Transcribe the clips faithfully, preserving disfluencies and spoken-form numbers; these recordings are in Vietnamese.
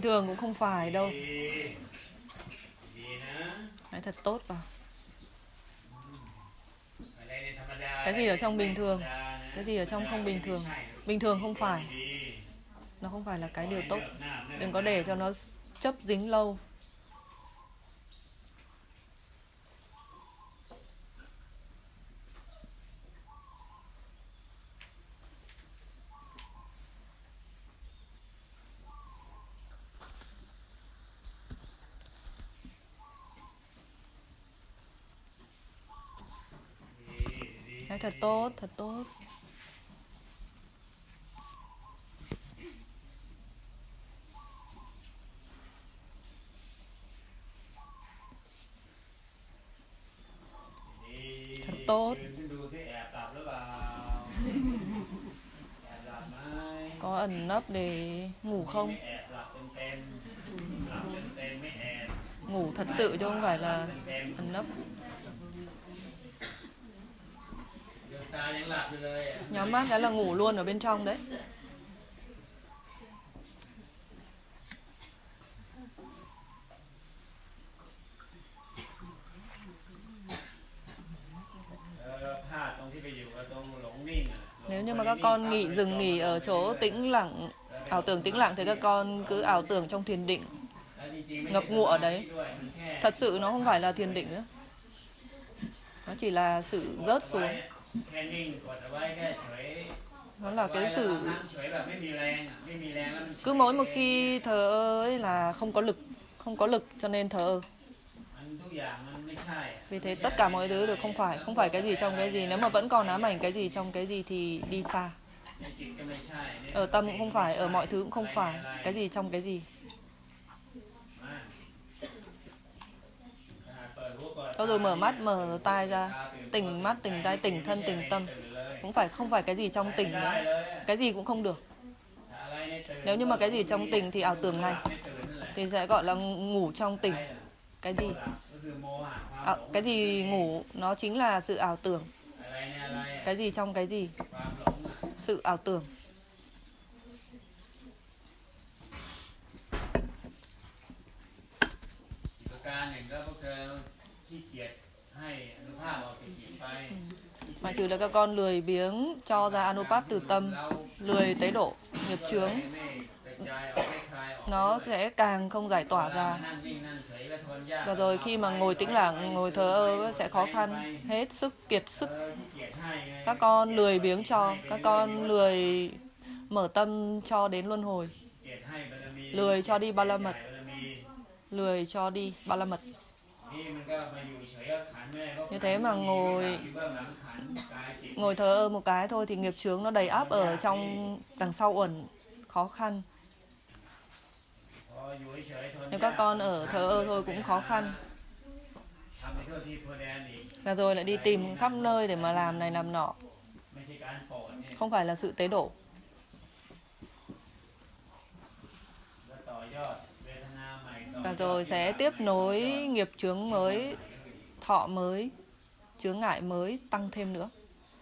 thường cũng không phải đâu. Hãy thật tốt vào. Cái gì ở trong bình thường, cái gì ở trong không bình thường. Bình thường không phải, nó không phải là cái điều tốt. Đừng có để cho nó chấp dính lâu. Hãy thật tốt, thật tốt. Thật tốt. Có ẩn nấp để ngủ không? Ngủ thật sự chứ không phải là ẩn nấp. Nhắm mắt cái là ngủ luôn ở bên trong đấy. Nếu như mà các con nghỉ dừng nghỉ ở chỗ tĩnh lặng, ảo tưởng tĩnh lặng thì các con cứ ảo tưởng trong thiền định, ngập ngụa ở đấy. Thật sự nó không phải là thiền định nữa, nó chỉ là sự rớt xuống. Nó là cái sự cứ mỗi một khi thờ ơ ấy là không có lực, không có lực cho nên thờ ơ. Vì thế tất cả mọi thứ đều không phải, không phải cái gì trong cái gì. Nếu mà vẫn còn ám ảnh cái gì trong cái gì thì đi xa. Ở tâm cũng không phải, ở mọi thứ cũng không phải, cái gì trong cái gì. Sau rồi mở mắt, mở tai ra, tỉnh mắt, tỉnh tai, tỉnh thân, tỉnh tâm. Cũng phải không phải cái gì trong tỉnh nữa. Cái gì cũng không được. Nếu như mà cái gì trong tỉnh thì ảo tưởng ngay, thì sẽ gọi là ngủ trong tỉnh. Cái gì? À, cái gì ngủ nó chính là sự ảo tưởng. Cái gì trong cái gì? Sự ảo tưởng. Mà trừ là các con lười biếng cho ra Anupap từ tâm, lười tế độ, nghiệp chướng, nó sẽ càng không giải tỏa ra. Và rồi khi mà ngồi tĩnh lặng, ngồi thờ ơ sẽ khó khăn, hết sức, kiệt sức. Các con lười biếng cho, các con lười mở tâm cho đến luân hồi, lười cho đi ba la mật, lười cho đi ba la mật. Như thế mà ngồi ngồi thờ ơ một cái thôi thì nghiệp chướng nó đầy áp ở trong đằng sau uẩn, khó khăn. Nếu các con ở thờ ơ thôi cũng khó khăn. Và rồi lại đi tìm khắp nơi để mà làm này làm nọ. Không phải là sự tế độ. Và rồi sẽ tiếp nối nghiệp chướng mới, thọ mới, chướng ngại mới tăng thêm nữa.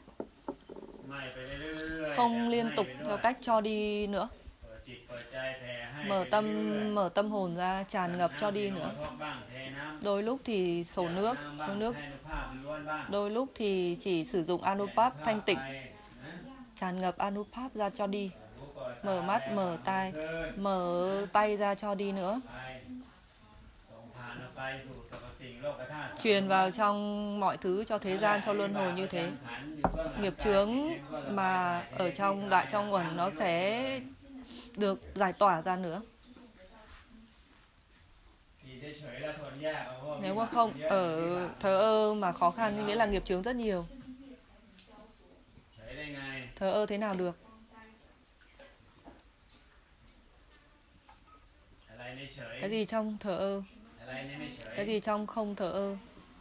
Không liên tục theo cách cho đi nữa. Mở tâm, mở tâm hồn ra, tràn ngập cho đi nữa. Đôi lúc thì sổ nước, đôi nước, đôi lúc thì chỉ sử dụng Anupap thanh tịnh, tràn ngập Anupap ra cho đi. Mở mắt, mở tai, mở tay ra cho đi nữa. Truyền vào trong mọi thứ, cho thế gian, cho luân hồi như thế. Nghiệp chướng mà ở trong đại trong uẩn nó sẽ được giải tỏa ra nữa. Nếu mà không ở thờ ơ mà khó khăn thì nghĩa là nghiệp chướng rất nhiều. Thờ ơ thế nào được? Cái gì trong thờ ơ? Cái gì trong không thờ ơ?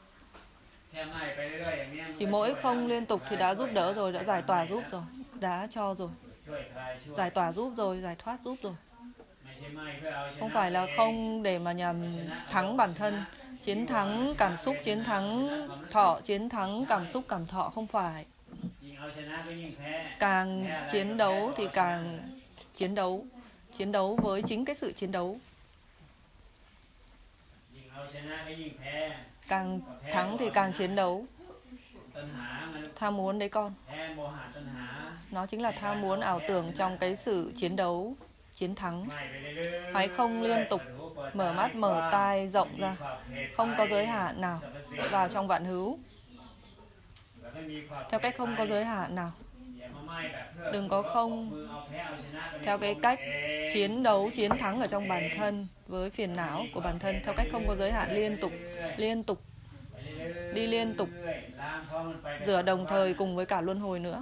Chỉ mỗi không liên tục thì đã giúp đỡ rồi, đã giải tỏa giúp rồi, đã cho rồi, giải tỏa giúp rồi, giải thoát giúp rồi. Không phải là không để mà nhằm thắng bản thân, chiến thắng cảm xúc, chiến thắng thọ, chiến thắng cảm xúc, cảm thọ, không phải. Càng chiến đấu thì càng chiến đấu, chiến đấu với chính cái sự chiến đấu. Càng thắng thì càng chiến đấu. Tham muốn đấy con. Nó chính là tham muốn ảo tưởng trong cái sự chiến đấu, chiến thắng. Hãy không liên tục mở mắt mở tai rộng ra, không có giới hạn nào vào trong vạn hữu, theo cách không có giới hạn nào. Đừng có không theo cái cách chiến đấu, chiến thắng ở trong bản thân với phiền não của bản thân, theo cách không có giới hạn, liên tục, liên tục, đi liên tục, rửa đồng thời cùng với cả luân hồi nữa.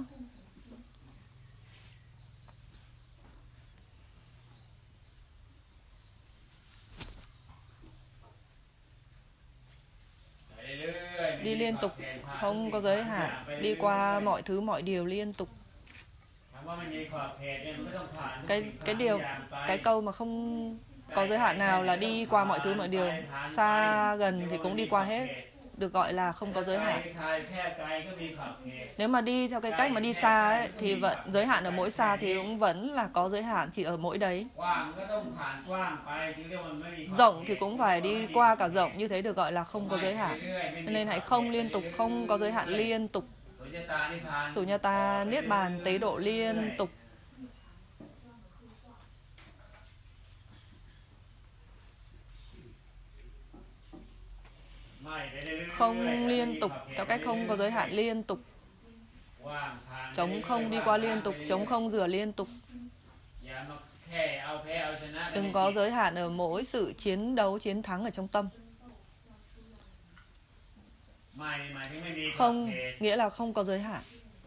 Đi liên tục, không có giới hạn, đi qua mọi thứ mọi điều liên tục. Cái cái điều, cái câu mà không có giới hạn nào là đi qua mọi thứ mọi điều, xa gần thì cũng đi qua hết, được gọi là không có giới hạn. Nếu mà đi theo cái cách mà đi xa ấy, thì vẫn giới hạn ở mỗi xa thì cũng vẫn là có giới hạn chỉ ở mỗi đấy. Rộng thì cũng phải đi qua cả rộng, như thế được gọi là không có giới hạn. Nên hãy không liên tục, không có giới hạn, liên tục. Sunyata niết bàn tế độ liên tục. Không liên tục, theo cách không có giới hạn, liên tục. Trống không đi qua liên tục, trống không rửa liên tục. Đừng có giới hạn ở mỗi sự chiến đấu, chiến thắng ở trong tâm. Không nghĩa là không có giới hạn.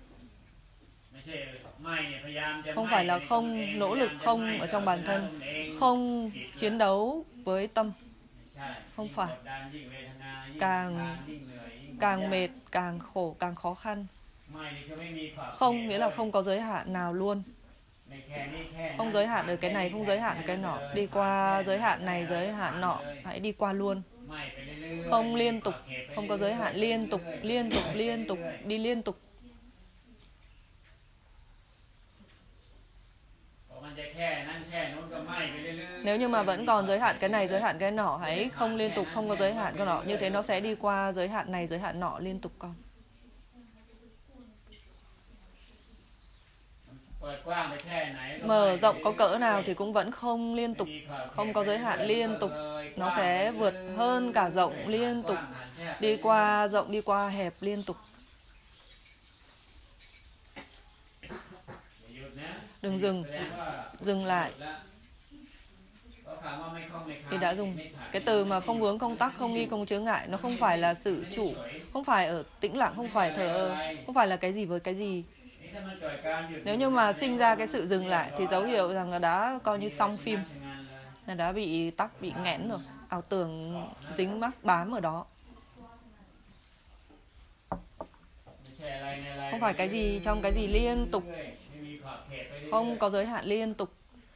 Không phải là không nỗ lực không ở trong bản thân, không chiến đấu với tâm. Không phải. Càng càng mệt, càng khổ, càng khó khăn. Không nghĩa là không có giới hạn nào luôn. Không giới hạn ở cái này, không giới hạn ở cái nọ. Đi qua giới hạn này, giới hạn nọ, hãy đi qua luôn. Không liên tục, không có giới hạn, liên tục, liên tục, liên tục, đi liên tục. Nếu như mà vẫn còn giới hạn cái này, giới hạn cái nọ, hãy không liên tục, không có giới hạn cái nọ. Như thế nó sẽ đi qua giới hạn này, giới hạn nọ liên tục con. Mở rộng có cỡ nào thì cũng vẫn không liên tục, không có giới hạn, liên tục. Nó sẽ vượt hơn cả rộng liên tục, đi qua rộng, đi qua hẹp liên tục. Đừng dừng, dừng lại. Thì đã dùng cái từ mà không vướng, không tắc, không nghi, không chướng ngại. Nó không phải là sự chủ, không phải ở tĩnh lặng, không phải thờ ơ, không phải là cái gì với cái gì. Nếu như mà sinh ra cái sự dừng lại thì dấu hiệu rằng là đã coi như xong phim, là đã bị tắc, bị nghẽn rồi, ảo tưởng dính mắc bám ở đó. Không phải cái gì trong cái gì liên tục, không có giới hạn, liên tục.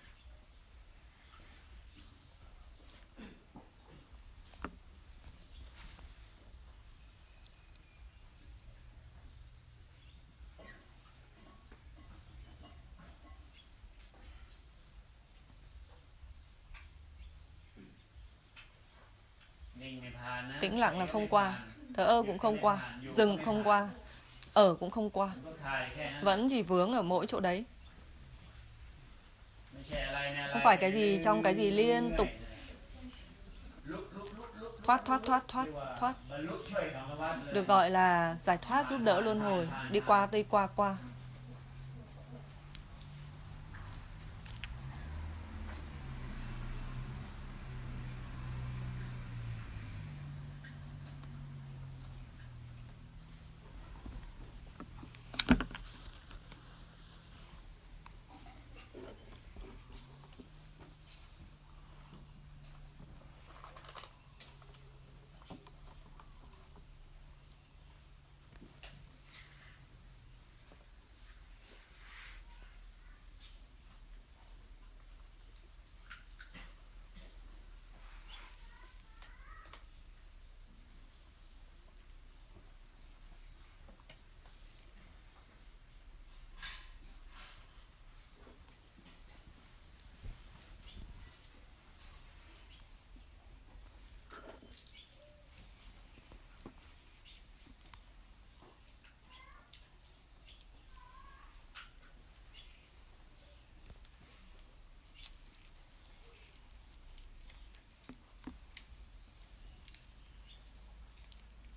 Tĩnh lặng là không qua, thờ ơ cũng không qua, dừng cũng không qua, ở cũng không qua, vẫn chỉ vướng ở mỗi chỗ đấy. Không phải cái gì trong cái gì liên tục, thoát thoát thoát thoát thoát, được gọi là giải thoát, giúp đỡ luân hồi, đi qua đi qua qua.